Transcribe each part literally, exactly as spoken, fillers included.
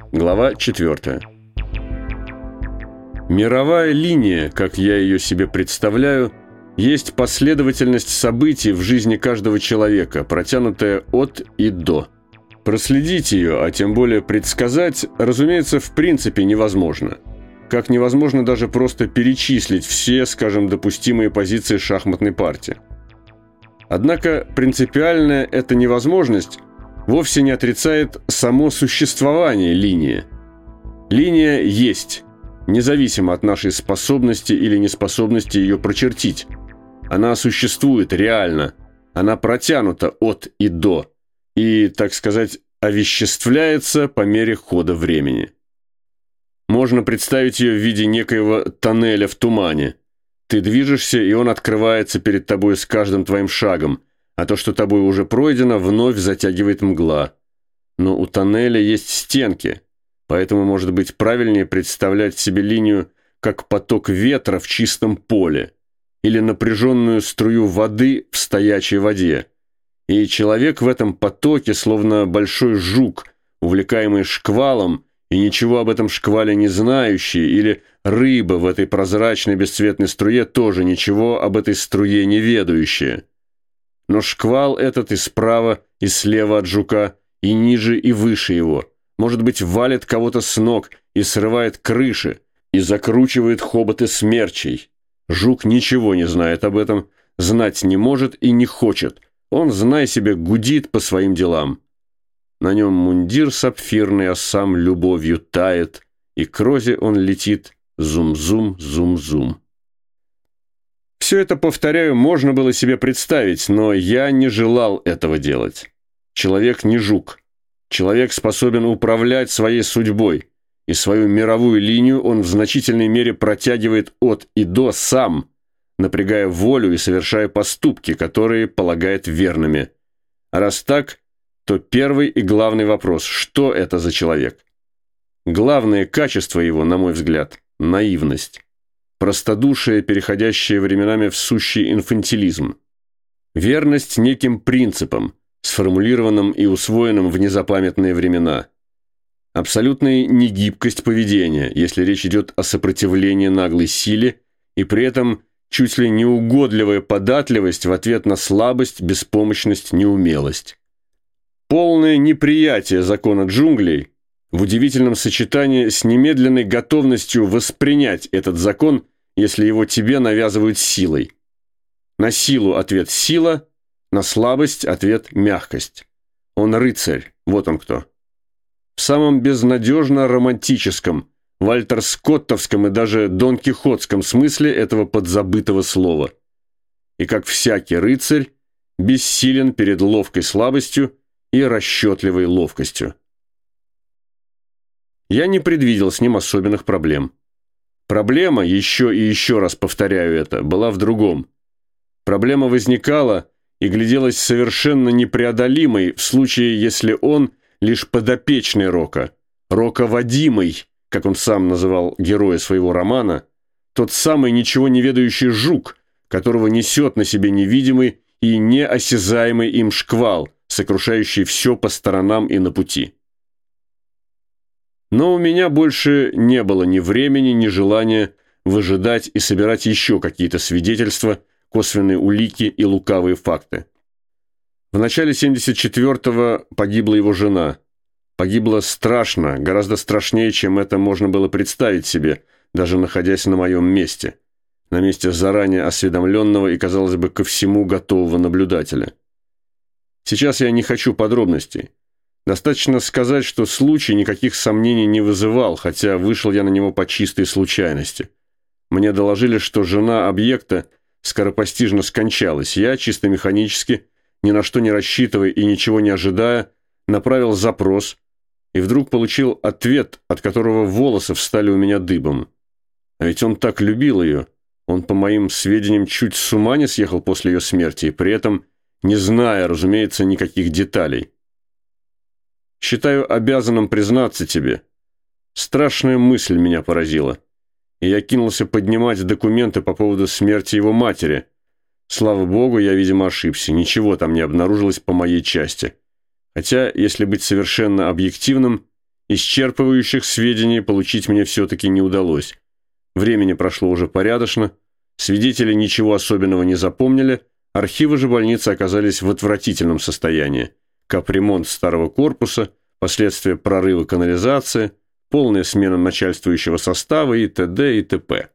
Глава четвертая. Мировая линия, как я ее себе представляю, есть последовательность событий в жизни каждого человека, протянутая от и до. Проследить ее, а тем более предсказать, разумеется, в принципе невозможно. Как невозможно даже просто перечислить все, скажем, допустимые позиции шахматной партии. Однако принципиальная эта невозможность вовсе не отрицает само существование линии. Линия есть, независимо от нашей способности или неспособности ее прочертить. Она существует реально, она протянута от и до, и, так сказать, овеществляется по мере хода времени. Можно представить ее в виде некоего тоннеля в тумане. Ты движешься, и он открывается перед тобой с каждым твоим шагом, а то, что тобой уже пройдено, вновь затягивает мгла. Но у тоннеля есть стенки, поэтому, может быть, правильнее представлять себе линию как поток ветра в чистом поле или напряженную струю воды в стоячей воде. И человек в этом потоке, словно большой жук, увлекаемый шквалом, и ничего об этом шквале не знающий, или рыба в этой прозрачной бесцветной струе, тоже ничего об этой струе не ведающая. Но шквал этот и справа, и слева от жука, и ниже, и выше его, может быть, валит кого-то с ног и срывает крыши, и закручивает хоботы смерчей. Жук ничего не знает об этом, знать не может и не хочет. Он, знай себе, гудит по своим делам. На нем мундир сапфирный, а сам любовью тает, и к розе он летит зум-зум, зум-зум. Все это, повторяю, можно было себе представить, но я не желал этого делать. Человек не жук. Человек способен управлять своей судьбой, и свою мировую линию он в значительной мере протягивает от и до сам, напрягая волю и совершая поступки, которые полагает верными. А раз так, то первый и главный вопрос – что это за человек? Главное качество его, на мой взгляд, – наивность. Простодушие, переходящее временами в сущий инфантилизм. Верность неким принципам, сформулированным и усвоенным в незапамятные времена. Абсолютная негибкость поведения, если речь идет о сопротивлении наглой силе, и при этом чуть ли не угодливая податливость в ответ на слабость, беспомощность, неумелость. Полное неприятие закона джунглей в удивительном сочетании с немедленной готовностью воспринять этот закон, если его тебе навязывают силой. На силу ответ сила, на слабость ответ мягкость. Он рыцарь, вот он кто. В самом безнадежно романтическом, вальтер-скоттовском и даже дон-кихотском смысле этого подзабытого слова. И как всякий рыцарь, бессилен перед ловкой слабостью и расчетливой ловкостью. Я не предвидел с ним особенных проблем. Проблема, еще и еще раз повторяю это, была в другом. Проблема возникала и гляделась совершенно непреодолимой в случае, если он лишь подопечный Рока, роководимый, как он сам называл героя своего романа, тот самый ничего не ведающий жук, которого несет на себе невидимый и неосязаемый им шквал, сокрушающий все по сторонам и на пути. Но у меня больше не было ни времени, ни желания выжидать и собирать еще какие-то свидетельства, косвенные улики и лукавые факты. В начале семьдесят четвёртого погибла его жена. Погибла страшно, гораздо страшнее, чем это можно было представить себе, даже находясь на моем месте, на месте заранее осведомленного и, казалось бы, ко всему готового наблюдателя. Сейчас я не хочу подробностей. Достаточно сказать, что случай никаких сомнений не вызывал, хотя вышел я на него по чистой случайности. Мне доложили, что жена объекта скоропостижно скончалась. Я, чисто механически, ни на что не рассчитывая и ничего не ожидая, направил запрос и вдруг получил ответ, от которого волосы встали у меня дыбом. А ведь он так любил ее. Он, по моим сведениям, чуть с ума не съехал после ее смерти, и при этом не зная, разумеется, никаких деталей. Считаю обязанным признаться тебе. Страшная мысль меня поразила, и я кинулся поднимать документы по поводу смерти его матери. Слава богу, я, видимо, ошибся. Ничего там не обнаружилось по моей части. Хотя, если быть совершенно объективным, исчерпывающих сведений получить мне все-таки не удалось. Времени прошло уже порядочно, свидетели ничего особенного не запомнили, архивы же больницы оказались в отвратительном состоянии. Капремонт старого корпуса, последствия прорыва канализации, полная смена начальствующего состава и т.д. и т.п.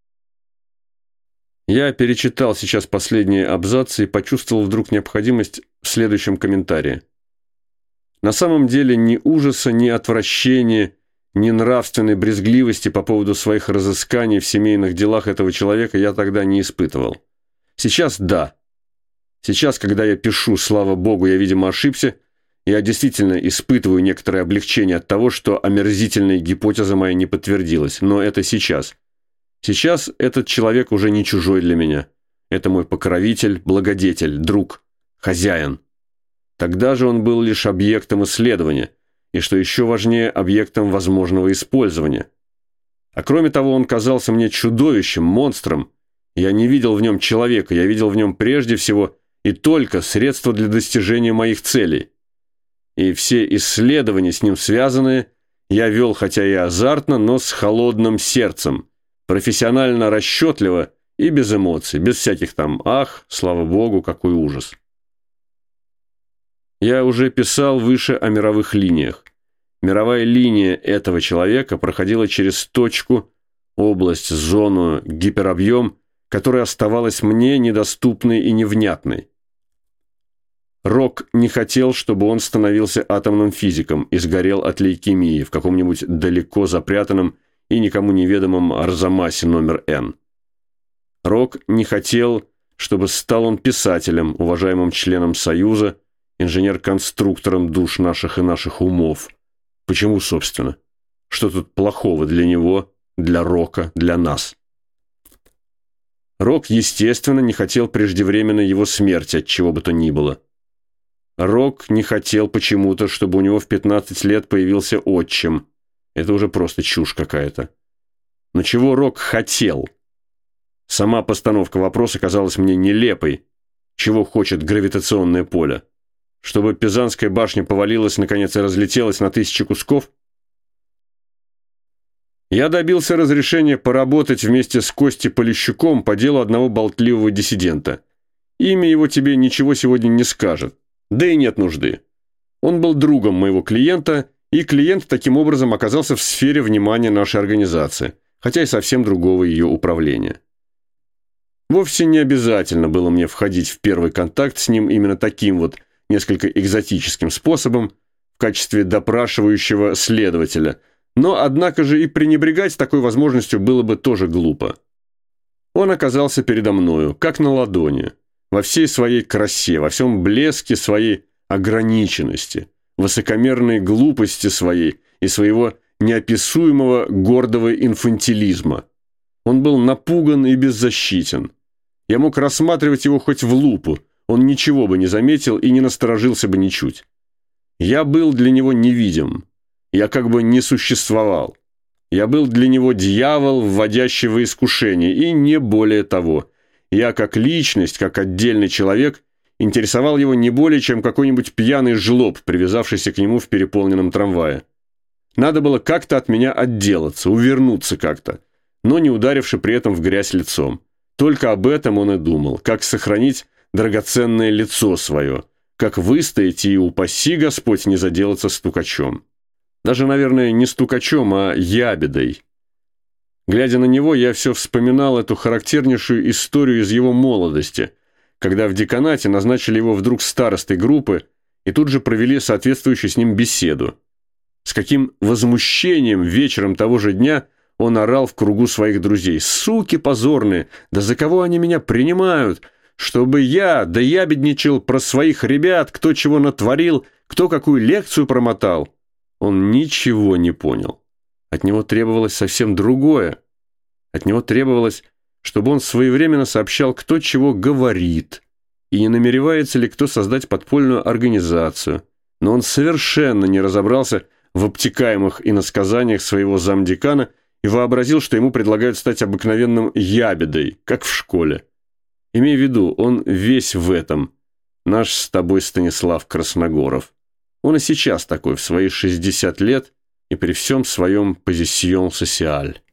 Я перечитал сейчас последние абзацы и почувствовал вдруг необходимость в следующем комментарии. На самом деле ни ужаса, ни отвращения, ни нравственной брезгливости по поводу своих разысканий в семейных делах этого человека я тогда не испытывал. Сейчас да. Сейчас, когда я пишу, слава богу, я, видимо, ошибся, я действительно испытываю некоторое облегчение от того, что омерзительная гипотеза моя не подтвердилась. Но это сейчас. Сейчас этот человек уже не чужой для меня. Это мой покровитель, благодетель, друг, хозяин. Тогда же он был лишь объектом исследования, и, что еще важнее, объектом возможного использования. А кроме того, он казался мне чудовищем, монстром. Я не видел в нем человека, я видел в нем прежде всего и только средства для достижения моих целей. И все исследования с ним связанные я вел, хотя и азартно, но с холодным сердцем, профессионально расчетливо и без эмоций, без всяких там «ах, слава богу, какой ужас». Я уже писал выше о мировых линиях. Мировая линия этого человека проходила через точку, область, зону, гиперобъем, которая оставалась мне недоступной и невнятной. Рок не хотел, чтобы он становился атомным физиком и сгорел от лейкемии в каком-нибудь далеко запрятанном и никому неведомом Арзамасе номер Н. Рок не хотел, чтобы стал он писателем, уважаемым членом Союза, инженер-конструктором душ наших и наших умов. Почему, собственно? Что тут плохого для него, для Рока, для нас? Рок, естественно, не хотел преждевременно его смерти от чего бы то ни было. Рок не хотел почему-то, чтобы у него в пятнадцать лет появился отчим. Это уже просто чушь какая-то. Но чего Рок хотел? Сама постановка вопроса казалась мне нелепой. Чего хочет гравитационное поле? Чтобы Пизанская башня повалилась, наконец, и разлетелась на тысячи кусков? Я добился разрешения поработать вместе с Костей Полищуком по делу одного болтливого диссидента. Имя его тебе ничего сегодня не скажет. Да и нет нужды. Он был другом моего клиента, и клиент таким образом оказался в сфере внимания нашей организации, хотя и совсем другого ее управления. Вовсе не обязательно было мне входить в первый контакт с ним именно таким вот несколько экзотическим способом в качестве допрашивающего следователя, но, однако же, и пренебрегать такой возможностью было бы тоже глупо. Он оказался передо мною, как на ладони, во всей своей красе, во всем блеске своей ограниченности, высокомерной глупости своей и своего неописуемого гордого инфантилизма. Он был напуган и беззащитен. Я мог рассматривать его хоть в лупу, он ничего бы не заметил и не насторожился бы ничуть. Я был для него невидим. Я как бы не существовал. Я был для него дьявол, вводящий в искушение, и не более того. Я как личность, как отдельный человек, интересовал его не более, чем какой-нибудь пьяный жлоб, привязавшийся к нему в переполненном трамвае. Надо было как-то от меня отделаться, увернуться как-то, но не ударивши при этом в грязь лицом. Только об этом он и думал, как сохранить драгоценное лицо свое, как выстоять и, упаси Господь, не заделаться стукачом. Даже, наверное, не стукачом, а ябедой. Глядя на него, я все вспоминал эту характернейшую историю из его молодости, когда в деканате назначили его вдруг старостой группы и тут же провели соответствующую с ним беседу. С каким возмущением вечером того же дня он орал в кругу своих друзей: «Суки позорные! Да за кого они меня принимают? Чтобы я доябедничал про своих ребят, кто чего натворил, кто какую лекцию промотал». Он ничего не понял. От него требовалось совсем другое. От него требовалось, чтобы он своевременно сообщал, кто чего говорит, и не намеревается ли кто создать подпольную организацию. Но он совершенно не разобрался в обтекаемых иносказаниях своего замдекана и вообразил, что ему предлагают стать обыкновенным ябедой, как в школе. Имей в виду, он весь в этом, наш с тобой Станислав Красногоров. Он и сейчас такой, в свои шестьдесят лет, и при всем своем позицион социаль.